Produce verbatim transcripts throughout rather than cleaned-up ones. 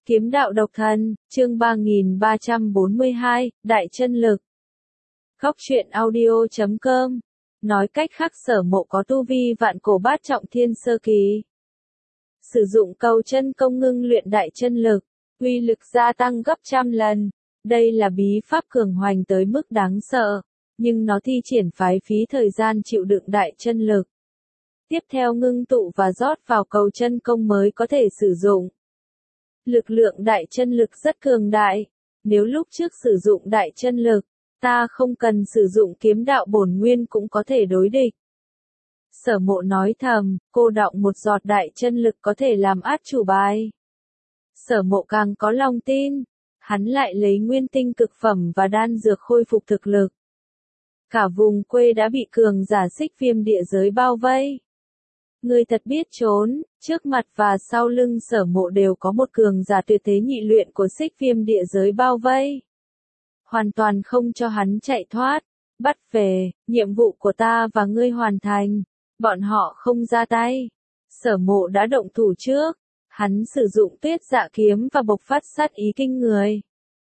Kiếm đạo độc thân, chương ba nghìn ba trăm bốn mươi hai, Đại chân lực. Góc truyện audio chấm com. Nói cách khác Sở Mộ có tu vi vạn cổ bát trọng thiên sơ kỳ. Sử dụng cầu chân công ngưng luyện đại chân lực, uy lực gia tăng gấp trăm lần. Đây là bí pháp cường hoành tới mức đáng sợ, nhưng nó thi triển phái phí thời gian chịu đựng đại chân lực. Tiếp theo ngưng tụ và rót vào cầu chân công mới có thể sử dụng. Lực lượng đại chân lực rất cường đại. Nếu lúc trước sử dụng đại chân lực, ta không cần sử dụng kiếm đạo bổn nguyên cũng có thể đối địch. Sở Mộ nói thầm, cô đọng một giọt đại chân lực có thể làm át chủ bài. Sở Mộ càng có lòng tin, hắn lại lấy nguyên tinh cực phẩm và đan dược khôi phục thực lực. Cả vùng quê đã bị cường giả xích viêm địa giới bao vây. Người thật biết trốn, trước mặt và sau lưng Sở Mộ đều có một cường giả tuyệt thế nhị luyện của xích viêm địa giới bao vây. Hoàn toàn không cho hắn chạy thoát. Bắt về, nhiệm vụ của ta và ngươi hoàn thành. Bọn họ không ra tay. Sở Mộ đã động thủ trước. Hắn sử dụng tuyết dạ kiếm và bộc phát sát ý kinh người.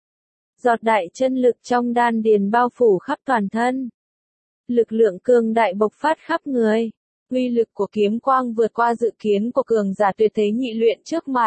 Giọt đại chân lực trong đan điền bao phủ khắp toàn thân. Lực lượng cường đại bộc phát khắp người. Uy lực của kiếm quang vượt qua dự kiến của cường giả tuyệt thế nhị luyện trước mặt.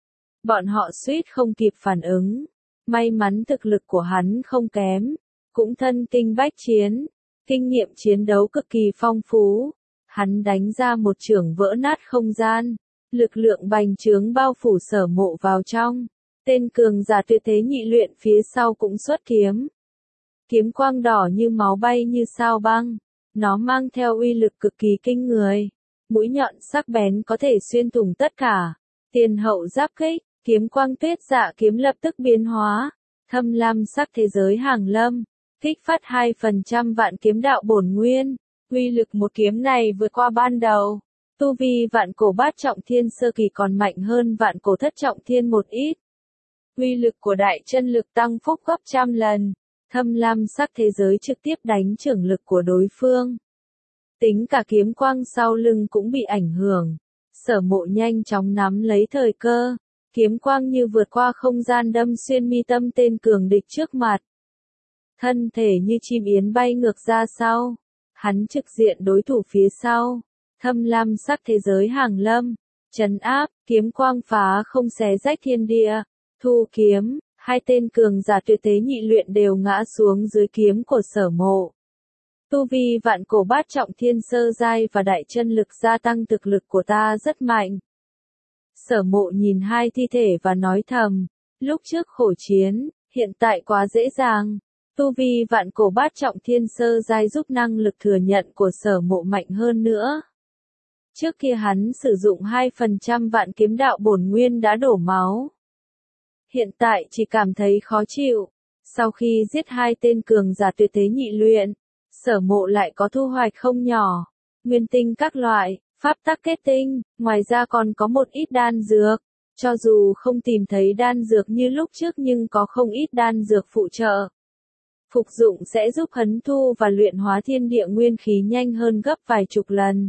Bọn họ suýt không kịp phản ứng. May mắn thực lực của hắn không kém. Cũng thân kinh bách chiến. Kinh nghiệm chiến đấu cực kỳ phong phú. Hắn đánh ra một chưởng vỡ nát không gian. Lực lượng bành trướng bao phủ Sở Mộ vào trong. Tên cường giả tuyệt thế nhị luyện phía sau cũng xuất kiếm. Kiếm quang đỏ như máu bay như sao băng. Nó mang theo uy lực cực kỳ kinh người. Mũi nhọn sắc bén có thể xuyên thủng tất cả. Tiền hậu giáp kích, kiếm quang tuyết dạ kiếm lập tức biến hóa. Thâm lam sắc thế giới hàng lâm. Kích phát hai phần trăm vạn kiếm đạo bổn nguyên. Uy lực một kiếm này vượt qua ban đầu. Tu vi vạn cổ bát trọng thiên sơ kỳ còn mạnh hơn vạn cổ thất trọng thiên một ít. Uy lực của đại chân lực tăng phúc gấp trăm lần. Thâm lam sắc thế giới trực tiếp đánh chưởng lực của đối phương. Tính cả kiếm quang sau lưng cũng bị ảnh hưởng. Sở Mộ nhanh chóng nắm lấy thời cơ. Kiếm quang như vượt qua không gian đâm xuyên mi tâm tên cường địch trước mặt. Thân thể như chim yến bay ngược ra sau. Hắn trực diện đối thủ phía sau. Thâm lam sắc thế giới hàng lâm. Trấn áp, kiếm quang phá không xé rách thiên địa. Thu kiếm. Hai tên cường giả tuyệt thế nhị luyện đều ngã xuống dưới kiếm của Sở Mộ. Tu vi vạn cổ bát trọng thiên sơ giai và đại chân lực gia tăng thực lực của ta rất mạnh. Sở Mộ nhìn hai thi thể và nói thầm, lúc trước khổ chiến, hiện tại quá dễ dàng. Tu vi vạn cổ bát trọng thiên sơ giai giúp năng lực thừa nhận của Sở Mộ mạnh hơn nữa. Trước kia hắn sử dụng hai phần trăm vạn kiếm đạo bổn nguyên đã đổ máu. Hiện tại chỉ cảm thấy khó chịu. Sau khi giết hai tên cường giả tuyệt thế nhị luyện, Sở Mộ lại có thu hoạch không nhỏ. Nguyên tinh các loại, pháp tắc kết tinh, ngoài ra còn có một ít đan dược. Cho dù không tìm thấy đan dược như lúc trước nhưng có không ít đan dược phụ trợ. Phục dụng sẽ giúp hấn thu và luyện hóa thiên địa nguyên khí nhanh hơn gấp vài chục lần.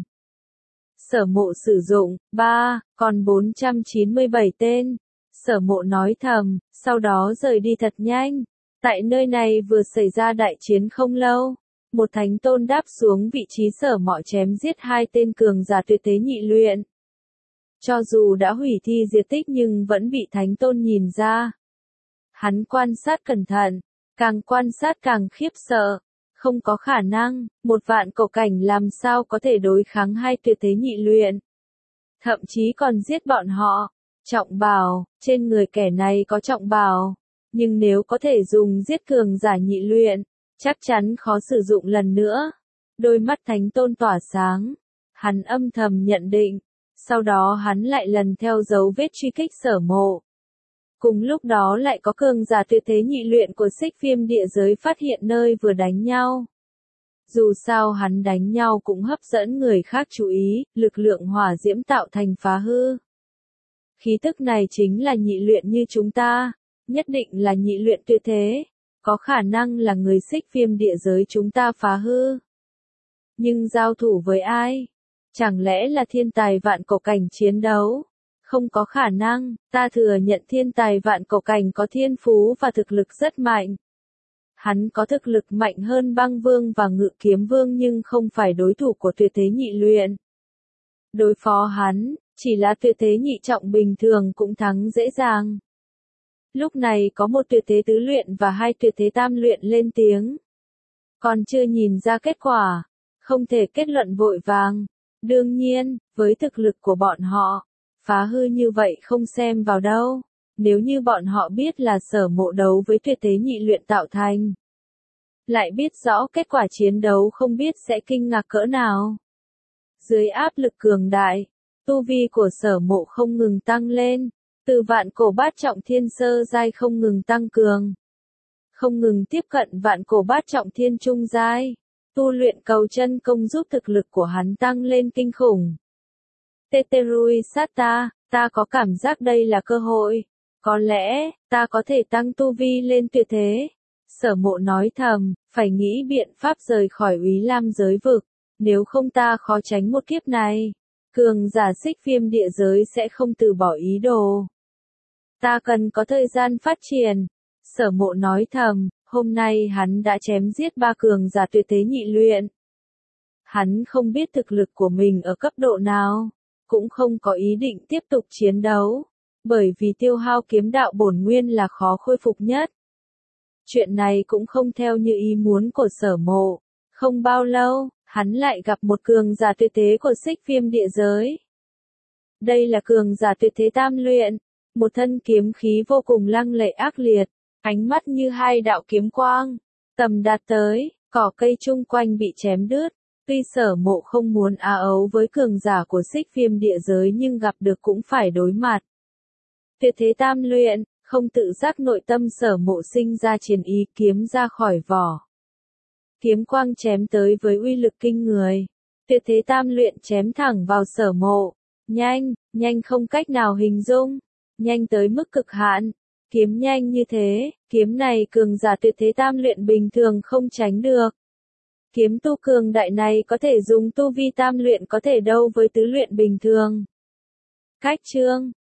Sở Mộ sử dụng, ba, còn bốn trăm chín mươi bảy tên. Sở Mộ nói thầm, sau đó rời đi thật nhanh. Tại nơi này vừa xảy ra đại chiến không lâu. Một thánh tôn đáp xuống vị trí Sở Mộ chém giết hai tên cường giả tuyệt thế nhị luyện. Cho dù đã hủy thi diệt tích nhưng vẫn bị thánh tôn nhìn ra. Hắn quan sát cẩn thận, càng quan sát càng khiếp sợ. Không có khả năng, một vạn cổ cảnh làm sao có thể đối kháng hai tuyệt thế nhị luyện. Thậm chí còn giết bọn họ. Trọng bào, trên người kẻ này có trọng bào. Nhưng nếu có thể dùng giết cường giả nhị luyện, chắc chắn khó sử dụng lần nữa. Đôi mắt thánh tôn tỏa sáng. Hắn âm thầm nhận định. Sau đó hắn lại lần theo dấu vết truy kích Sở Mộ. Cùng lúc đó lại có cường giả tuyệt thế nhị luyện của xích viêm địa giới phát hiện nơi vừa đánh nhau. Dù sao hắn đánh nhau cũng hấp dẫn người khác chú ý, lực lượng hỏa diễm tạo thành phá hư. Khí tức này chính là nhị luyện như chúng ta, nhất định là nhị luyện tuyệt thế, có khả năng là người xích viêm địa giới chúng ta phá hư. Nhưng giao thủ với ai? Chẳng lẽ là thiên tài vạn cổ cảnh chiến đấu? Không có khả năng, ta thừa nhận thiên tài vạn cổ cảnh có thiên phú và thực lực rất mạnh. Hắn có thực lực mạnh hơn băng vương và ngự kiếm vương nhưng không phải đối thủ của tuyệt thế nhị luyện. Đối phó hắn, chỉ là tuyệt thế nhị trọng bình thường cũng thắng dễ dàng. Lúc này có một tuyệt thế tứ luyện và hai tuyệt thế tam luyện lên tiếng. Còn chưa nhìn ra kết quả, không thể kết luận vội vàng. Đương nhiên, với thực lực của bọn họ, phá hư như vậy không xem vào đâu. Nếu như bọn họ biết là Sở Mộ đấu với tuyệt thế nhị luyện tạo thành, lại biết rõ kết quả chiến đấu không biết sẽ kinh ngạc cỡ nào. Dưới áp lực cường đại, tu vi của Sở Mộ không ngừng tăng lên, từ vạn cổ bát trọng thiên sơ giai không ngừng tăng cường, không ngừng tiếp cận vạn cổ bát trọng thiên trung giai. Tu luyện cầu chân công giúp thực lực của hắn tăng lên kinh khủng. Teterui Satta, ta có cảm giác đây là cơ hội. Có lẽ, ta có thể tăng tu vi lên tuyệt thế. Sở Mộ nói thầm, phải nghĩ biện pháp rời khỏi Úy Lam giới vực. Nếu không ta khó tránh một kiếp này. Cường giả xích viêm địa giới sẽ không từ bỏ ý đồ. Ta cần có thời gian phát triển. Sở Mộ nói thầm, hôm nay hắn đã chém giết ba cường giả tuyệt thế nhị luyện. Hắn không biết thực lực của mình ở cấp độ nào, cũng không có ý định tiếp tục chiến đấu, bởi vì tiêu hao kiếm đạo bổn nguyên là khó khôi phục nhất. Chuyện này cũng không theo như ý muốn của Sở Mộ. Không bao lâu, hắn lại gặp một cường giả tuyệt thế của xích viêm địa giới. Đây là cường giả tuyệt thế tam luyện, một thân kiếm khí vô cùng lăng lệ ác liệt, ánh mắt như hai đạo kiếm quang, tầm đạt tới, cỏ cây chung quanh bị chém đứt. Tuy Sở Mộ không muốn á ấu với cường giả của xích viêm địa giới nhưng gặp được cũng phải đối mặt. Tuyệt thế tam luyện, không tự giác nội tâm Sở Mộ sinh ra chiến ý, kiếm ra khỏi vỏ. Kiếm quang chém tới với uy lực kinh người. Tuyệt thế tam luyện chém thẳng vào Sở Mộ. Nhanh, nhanh không cách nào hình dung. Nhanh tới mức cực hạn. Kiếm nhanh như thế, kiếm này cường giả tuyệt thế tam luyện bình thường không tránh được. Kiếm tu cường đại này có thể dùng tu vi tam luyện có thể đâu với tứ luyện bình thường. Cách chương